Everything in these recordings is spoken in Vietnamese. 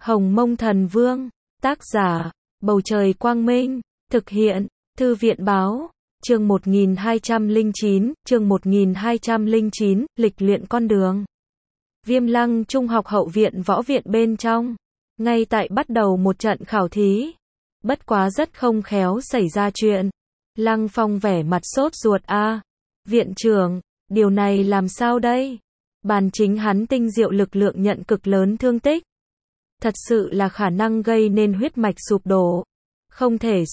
Hồng Mông Thần Vương, tác giả, Bầu Trời Quang Minh, thực hiện, Thư viện Báo, chương 1209, lịch luyện con đường. Viêm Lăng Trung học hậu viện võ viện bên trong, ngay tại bắt đầu một trận khảo thí. Bất quá rất không khéo xảy ra chuyện. Lăng Phong vẻ mặt sốt ruột viện trưởng, điều này làm sao đây? Bàn chính hắn tinh diệu lực lượng nhận cực lớn thương tích. Thật sự là khả năng gây nên huyết mạch sụp đổ. Không thể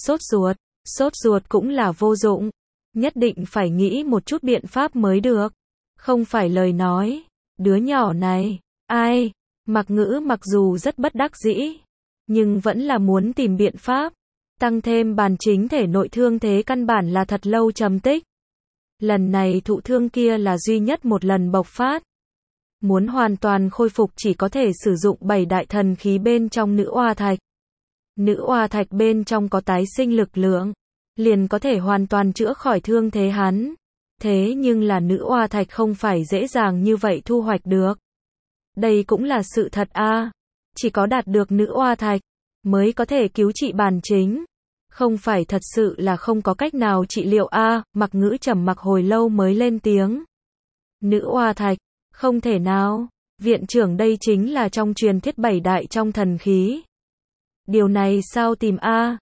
sốt ruột cũng là vô dụng. Nhất định phải nghĩ một chút biện pháp mới được. Không phải lời nói, đứa nhỏ này, ai? Mặc Ngữ mặc dù rất bất đắc dĩ, nhưng vẫn là muốn tìm biện pháp. Tăng thêm bàn chính thể nội thương thế căn bản là thật lâu trầm tích. Lần này thụ thương kia là duy nhất một lần bộc phát. Muốn hoàn toàn khôi phục chỉ có thể sử dụng 7 đại thần khí bên trong nữ oa thạch. Nữ oa thạch bên trong có tái sinh lực lượng, liền có thể hoàn toàn chữa khỏi thương thế hắn. Thế nhưng là nữ oa thạch không phải dễ dàng như vậy thu hoạch được. Đây cũng là sự thật chỉ có đạt được nữ oa thạch mới có thể cứu trị bàn chính. Không phải thật sự là không có cách nào trị liệu Mặc Ngữ trầm mặc hồi lâu mới lên tiếng. Nữ oa thạch, không thể nào. Viện trưởng, đây chính là trong truyền thuyết 7 đại trong thần khí. Điều này sao tìm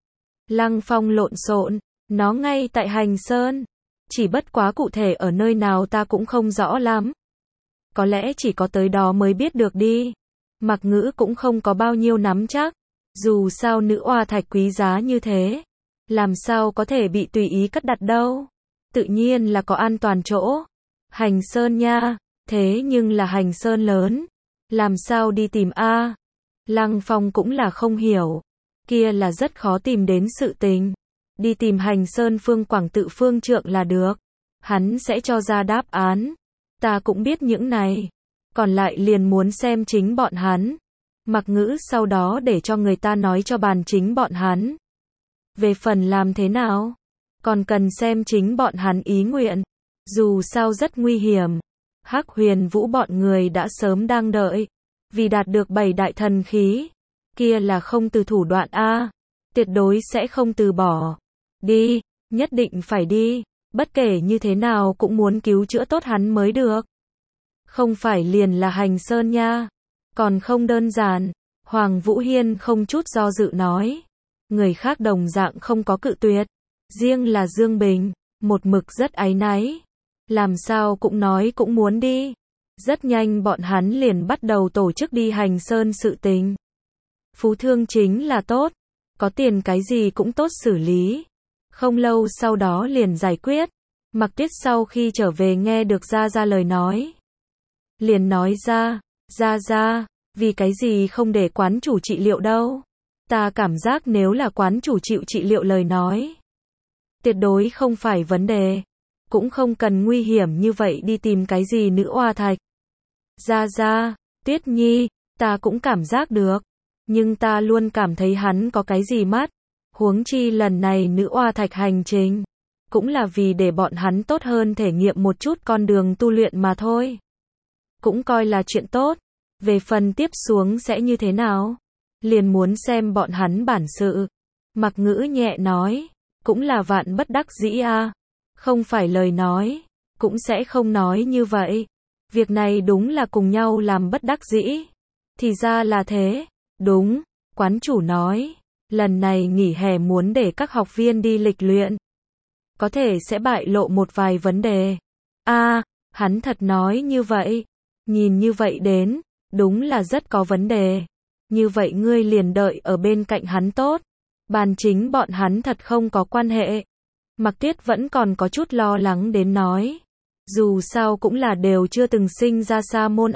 Lăng Phong lộn xộn, nó ngay tại Hành Sơn. Chỉ bất quá cụ thể ở nơi nào ta cũng không rõ lắm. Có lẽ chỉ có tới đó mới biết được đi. Mặc Ngữ cũng không có bao nhiêu nắm chắc. Dù sao nữ oa thạch quý giá như thế, làm sao có thể bị tùy ý cất đặt đâu. Tự nhiên là có an toàn chỗ. Hành Sơn nha, thế nhưng là Hành Sơn lớn. Làm sao đi tìm Lăng Phong cũng là không hiểu. Kia là rất khó tìm đến sự tình. Đi tìm Hành Sơn Phương Quảng Tự phương trượng là được. Hắn sẽ cho ra đáp án. Ta cũng biết những này. Còn lại liền muốn xem chính bọn hắn. Mặc Ngữ sau đó để cho người ta nói cho bàn chính bọn hắn. Về phần làm thế nào, còn cần xem chính bọn hắn ý nguyện. Dù sao rất nguy hiểm. Hắc Huyền Vũ bọn người đã sớm đang đợi. Vì đạt được 7 đại thần khí. Kia là không từ thủ đoạn tuyệt đối sẽ không từ bỏ. Đi, nhất định phải đi. Bất kể như thế nào cũng muốn cứu chữa tốt hắn mới được. Không phải liền là Hành Sơn nha. Còn không đơn giản. Hoàng Vũ Hiên không chút do dự nói. Người khác đồng dạng không có cự tuyệt. Riêng là Dương Bình, một mực rất áy náy. Làm sao cũng nói cũng muốn đi. Rất nhanh bọn hắn liền bắt đầu tổ chức đi Hành Sơn sự tình. Phú thương chính là tốt. Có tiền cái gì cũng tốt xử lý. Không lâu sau đó liền giải quyết. Mặc Tuyết sau khi trở về nghe được Gia Gia lời nói. Liền nói ra, Gia, vì cái gì không để quán chủ trị liệu đâu. Ta cảm giác nếu là quán chủ chịu trị liệu lời nói. Tuyệt đối không phải vấn đề. Cũng không cần nguy hiểm như vậy đi tìm cái gì nữ oa thạch. Gia, Tuyết Nhi, ta cũng cảm giác được. Nhưng ta luôn cảm thấy hắn có cái gì mắt. Huống chi lần này nữ oa thạch hành trình. Cũng là vì để bọn hắn tốt hơn thể nghiệm một chút con đường tu luyện mà thôi. Cũng coi là chuyện tốt. Về phần tiếp xuống sẽ như thế nào? Liền muốn xem bọn hắn bản sự. Mặc Ngữ nhẹ nói. Cũng là vạn bất đắc dĩ Không phải lời nói. Cũng sẽ không nói như vậy. Việc này đúng là cùng nhau làm bất đắc dĩ. Thì ra là thế. Đúng. Quán chủ nói. Lần này nghỉ hè muốn để các học viên đi lịch luyện. Có thể sẽ bại lộ một vài vấn đề. Hắn thật nói như vậy. Nhìn như vậy đến. Đúng là rất có vấn đề. Như vậy ngươi liền đợi ở bên cạnh hắn tốt. Bàn chính bọn hắn thật không có quan hệ. Mặc Tuyết vẫn còn có chút lo lắng đến nói. Dù sao cũng là đều chưa từng sinh ra sa môn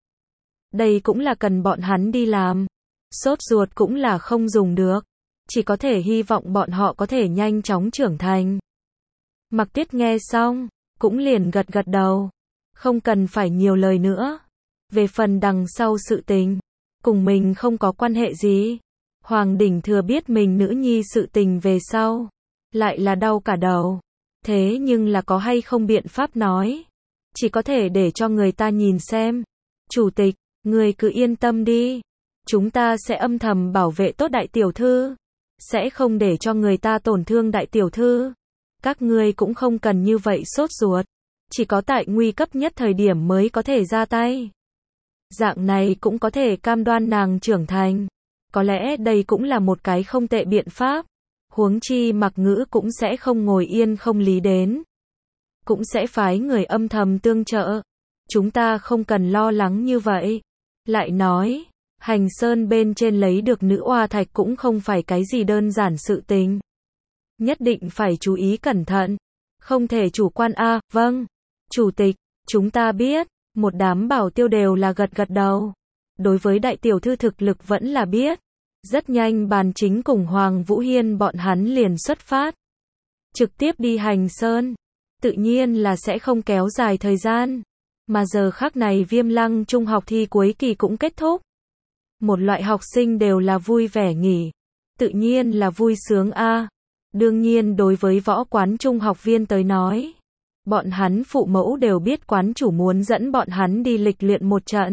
Đây cũng là cần bọn hắn đi làm. Sốt ruột cũng là không dùng được. Chỉ có thể hy vọng bọn họ có thể nhanh chóng trưởng thành. Mặc Tuyết nghe xong, cũng liền gật gật đầu. Không cần phải nhiều lời nữa. Về phần đằng sau sự tình, cùng mình không có quan hệ gì. Hoàng Đỉnh Thừa biết mình nữ nhi sự tình về sau, lại là đau cả đầu. Thế nhưng là có hay không biện pháp nói. Chỉ có thể để cho người ta nhìn xem. Chủ tịch, người cứ yên tâm đi. Chúng ta sẽ âm thầm bảo vệ tốt đại tiểu thư. Sẽ không để cho người ta tổn thương đại tiểu thư. Các ngươi cũng không cần như vậy sốt ruột. Chỉ có tại nguy cấp nhất thời điểm mới có thể ra tay. Dạng này cũng có thể cam đoan nàng trưởng thành. Có lẽ đây cũng là một cái không tệ biện pháp. Huống chi Mặc Ngữ cũng sẽ không ngồi yên không lý đến. Cũng sẽ phái người âm thầm tương trợ. Chúng ta không cần lo lắng như vậy. Lại nói, Hành Sơn bên trên lấy được nữ oa thạch cũng không phải cái gì đơn giản sự tình. Nhất định phải chú ý cẩn thận. Không thể chủ quan a. Vâng, chủ tịch, chúng ta biết. Một đám bảo tiêu đều là gật gật đầu. Đối với đại tiểu thư thực lực vẫn là biết. Rất nhanh Bàn Chính cùng Hoàng Vũ Hiên bọn hắn liền xuất phát. Trực tiếp đi Hành Sơn. Tự nhiên là sẽ không kéo dài thời gian. Mà giờ khắc này Viêm Lăng trung học thi cuối kỳ cũng kết thúc. Một loại học sinh đều là vui vẻ nghỉ. Tự nhiên là vui sướng a. Đương nhiên đối với võ quán trung học viên tới nói. Bọn hắn phụ mẫu đều biết quán chủ muốn dẫn bọn hắn đi lịch luyện một trận.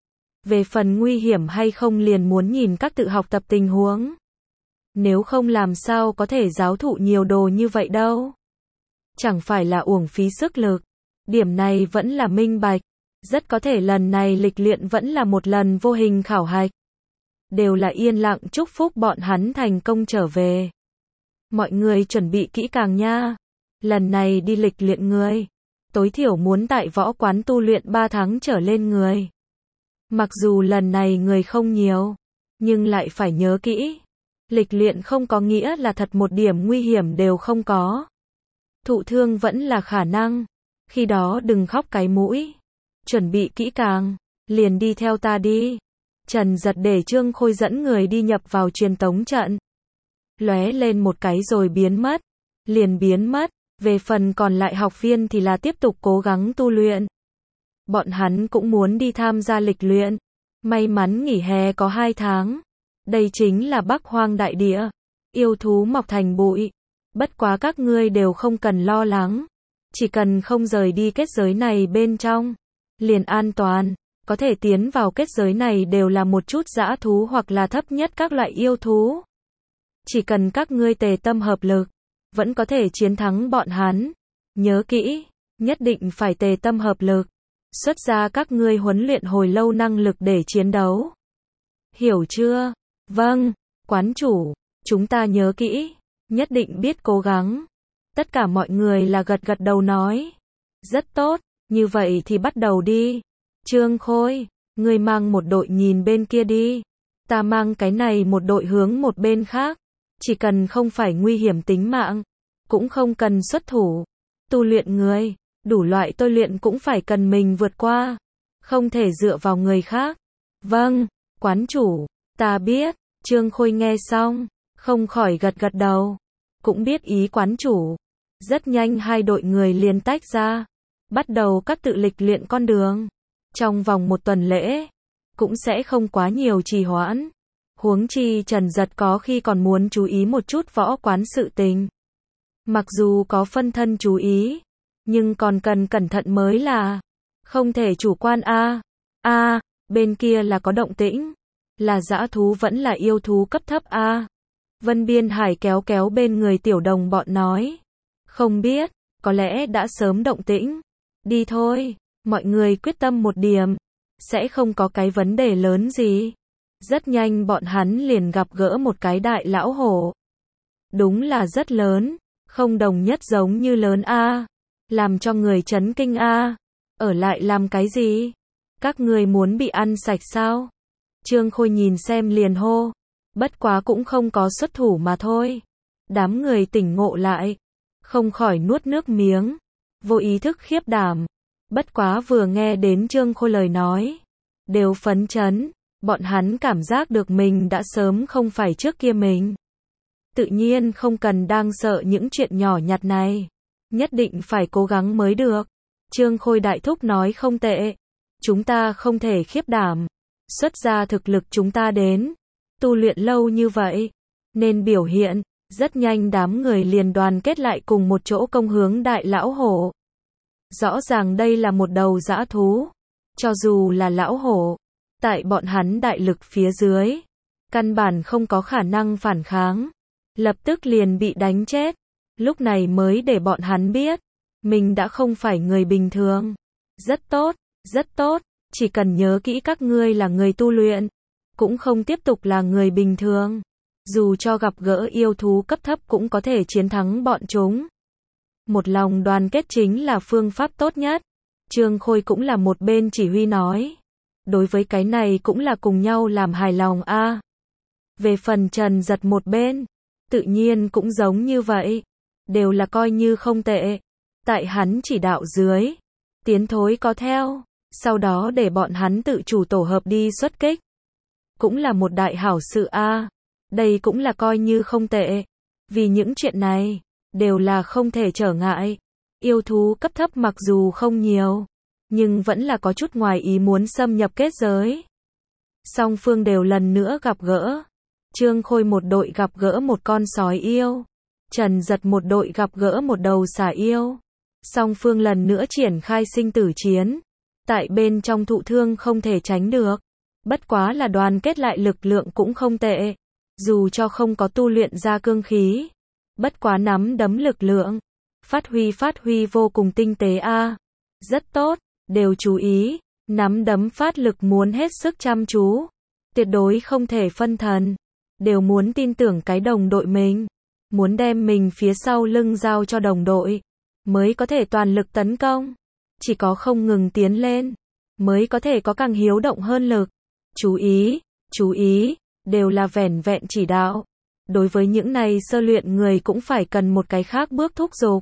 Về phần nguy hiểm hay không liền muốn nhìn các tự học tập tình huống. Nếu không làm sao có thể giáo thụ nhiều đồ như vậy đâu. Chẳng phải là uổng phí sức lực. Điểm này vẫn là minh bạch. Rất có thể lần này lịch luyện vẫn là một lần vô hình khảo hạch. Đều là yên lặng chúc phúc bọn hắn thành công trở về. Mọi người chuẩn bị kỹ càng nha. Lần này đi lịch luyện người. Tối thiểu muốn tại võ quán tu luyện 3 tháng trở lên người. Mặc dù lần này người không nhiều. Nhưng lại phải nhớ kỹ. Lịch luyện không có nghĩa là thật một điểm nguy hiểm đều không có. Thụ thương vẫn là khả năng. Khi đó đừng khóc cái mũi. Chuẩn bị kỹ càng. Liền đi theo ta đi. Trần Giật để Trương Khôi dẫn người đi nhập vào truyền tống trận. Lóe lên một cái rồi biến mất. Liền biến mất. Về phần còn lại học viên thì là tiếp tục cố gắng tu luyện. Bọn hắn cũng muốn đi tham gia lịch luyện. May mắn nghỉ hè có 2 tháng. Đây chính là Bắc Hoang đại địa. Yêu thú mọc thành bụi. Bất quá các ngươi đều không cần lo lắng. Chỉ cần không rời đi kết giới này bên trong. Liền an toàn. Có thể tiến vào kết giới này đều là một chút dã thú hoặc là thấp nhất các loại yêu thú. Chỉ cần các ngươi tề tâm hợp lực. Vẫn có thể chiến thắng bọn hắn. Nhớ kỹ. Nhất định phải tề tâm hợp lực. Xuất ra các ngươi huấn luyện hồi lâu năng lực để chiến đấu. Hiểu chưa? Vâng, quán chủ. Chúng ta nhớ kỹ. Nhất định biết cố gắng. Tất cả mọi người là gật gật đầu nói. Rất tốt. Như vậy thì bắt đầu đi. Trương Khôi. Ngươi mang một đội nhìn bên kia đi. Ta mang cái này một đội hướng một bên khác. Chỉ cần không phải nguy hiểm tính mạng. Cũng không cần xuất thủ. Tu luyện người. Đủ loại tôi luyện cũng phải cần mình vượt qua. Không thể dựa vào người khác. Vâng, quán chủ. Ta biết. Trương Khôi nghe xong. Không khỏi gật gật đầu. Cũng biết ý quán chủ. Rất nhanh hai đội người liền tách ra. Bắt đầu các tự lịch luyện con đường. Trong vòng 1 tuần lễ. Cũng sẽ không quá nhiều trì hoãn. Huống chi Trần Giật có khi còn muốn chú ý một chút võ quán sự tình. Mặc dù có phân thân chú ý. Nhưng còn cần cẩn thận mới là. Không thể chủ quan a. Bên kia là có động tĩnh. Là dã thú vẫn là yêu thú cấp thấp a. Vân Biên Hải kéo kéo bên người tiểu đồng bọn nói. Không biết, có lẽ đã sớm động tĩnh. Đi thôi, mọi người quyết tâm một điểm. Sẽ không có cái vấn đề lớn gì. Rất nhanh bọn hắn liền gặp gỡ một cái đại lão hổ. Đúng là rất lớn. Không đồng nhất giống như lớn a. Làm cho người chấn kinh a. Ở lại làm cái gì? Các người muốn bị ăn sạch sao? Trương Khôi nhìn xem liền hô. Bất quá cũng không có xuất thủ mà thôi. Đám người tỉnh ngộ lại. Không khỏi nuốt nước miếng. Vô ý thức khiếp đảm. Bất quá vừa nghe đến Trương Khôi lời nói. Đều phấn chấn. Bọn hắn cảm giác được mình đã sớm không phải trước kia mình. Tự nhiên không cần đang sợ những chuyện nhỏ nhặt này. Nhất định phải cố gắng mới được. Trương Khôi đại thúc nói không tệ. Chúng ta không thể khiếp đảm. Xuất ra thực lực chúng ta đến. Tu luyện lâu như vậy. Nên biểu hiện. Rất nhanh đám người liền đoàn kết lại cùng một chỗ công hướng đại lão hổ. Rõ ràng đây là một đầu dã thú. Cho dù là lão hổ. tại bọn hắn đại lực phía dưới, căn bản không có khả năng phản kháng, lập tức liền bị đánh chết. Lúc này mới để bọn hắn biết, mình đã không phải người bình thường. Rất tốt, chỉ cần nhớ kỹ các ngươi là người tu luyện, cũng không tiếp tục là người bình thường. Dù cho gặp gỡ yêu thú cấp thấp cũng có thể chiến thắng bọn chúng. Một lòng đoàn kết chính là phương pháp tốt nhất. Trương Khôi cũng là một bên chỉ huy nói. Đối với cái này cũng là cùng nhau làm hài lòng a. Về phần Trần Giật một bên, tự nhiên cũng giống như vậy. Đều là coi như không tệ. Tại hắn chỉ đạo dưới, tiến thối có theo, sau đó để bọn hắn tự chủ tổ hợp đi xuất kích. Cũng là một đại hảo sự a. Đây cũng là coi như không tệ. Vì những chuyện này, đều là không thể trở ngại. Yêu thú cấp thấp mặc dù không nhiều, nhưng vẫn là có chút ngoài ý muốn xâm nhập kết giới. Song phương đều lần nữa gặp gỡ. Trương Khôi một đội gặp gỡ một con sói yêu. Trần Giật một đội gặp gỡ một đầu xà yêu. Song phương lần nữa triển khai sinh tử chiến. Tại bên trong thụ thương không thể tránh được. Bất quá là đoàn kết lại lực lượng cũng không tệ. Dù cho không có tu luyện ra cương khí. Bất quá nắm đấm lực lượng. Phát huy vô cùng tinh tế a. Rất tốt, đều chú ý. Nắm đấm phát lực muốn hết sức chăm chú. Tuyệt đối không thể phân thần. Đều muốn tin tưởng cái đồng đội mình. Muốn đem mình phía sau lưng giao cho đồng đội. Mới có thể toàn lực tấn công. Chỉ có không ngừng tiến lên. Mới có thể có càng hiếu động hơn lực. Chú ý, đều là vẻn vẹn chỉ đạo. Đối với những này sơ luyện người cũng phải cần một cái khác bước thúc giục.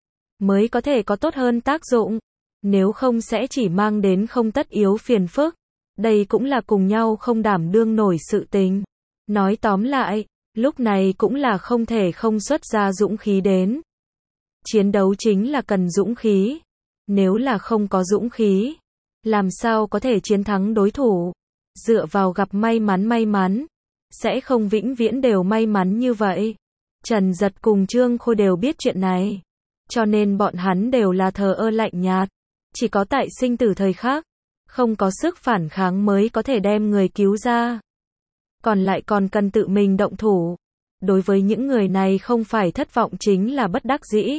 Mới có thể có tốt hơn tác dụng. Nếu không sẽ chỉ mang đến không tất yếu phiền phức. Đây cũng là cùng nhau không đảm đương nổi sự tình. Nói tóm lại, lúc này cũng là không thể không xuất ra dũng khí đến. Chiến đấu chính là cần dũng khí. Nếu là không có dũng khí, làm sao có thể chiến thắng đối thủ? Dựa vào gặp may mắn, sẽ không vĩnh viễn đều may mắn như vậy. Trần Giật cùng Trương Khôi đều biết chuyện này. Cho nên bọn hắn đều là thờ ơ lạnh nhạt. Chỉ có tại sinh tử thời khắc, không có sức phản kháng mới có thể đem người cứu ra. Còn lại còn cần tự mình động thủ. Đối với những người này không phải thất vọng chính là bất đắc dĩ.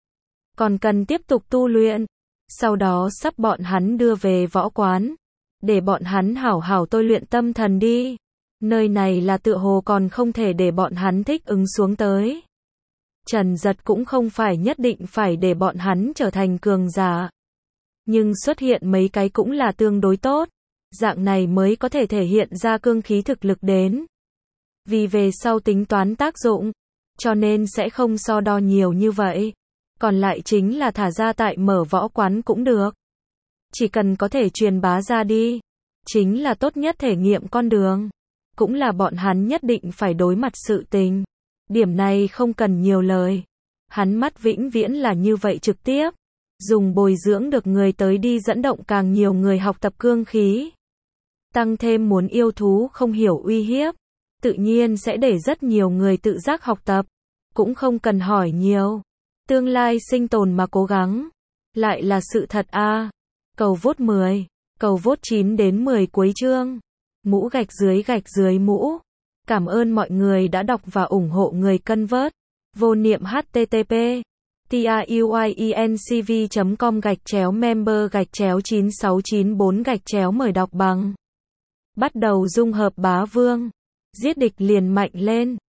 Còn cần tiếp tục tu luyện. Sau đó sắp bọn hắn đưa về võ quán. Để bọn hắn hảo hảo tôi luyện tâm thần đi. Nơi này là tựa hồ còn không thể để bọn hắn thích ứng xuống tới. Trần Giật cũng không phải nhất định phải để bọn hắn trở thành cường giả. Nhưng xuất hiện mấy cái cũng là tương đối tốt. Dạng này mới có thể thể hiện ra cương khí thực lực đến. Vì về sau tính toán tác dụng. Cho nên sẽ không so đo nhiều như vậy. Còn lại chính là thả ra tại mở võ quán cũng được. Chỉ cần có thể truyền bá ra đi. Chính là tốt nhất thể nghiệm con đường. Cũng là bọn hắn nhất định phải đối mặt sự tình. Điểm này không cần nhiều lời. Hắn mắt vĩnh viễn là như vậy trực tiếp. Dùng bồi dưỡng được người tới đi dẫn động càng nhiều người học tập cương khí. Tăng thêm muốn yêu thú không hiểu uy hiếp. Tự nhiên sẽ để rất nhiều người tự giác học tập. Cũng không cần hỏi nhiều. Tương lai sinh tồn mà cố gắng. Lại là sự thật a. Cầu vote 10. Cầu vote 9 đến 10 cuối chương. Mũ gạch dưới mũ. Cảm ơn mọi người đã đọc và ủng hộ người cân vớt. Vô niệm http truyenc.com/member/9694- mời đọc bằng. Bắt đầu dung hợp bá vương. Giết địch liền mạnh lên.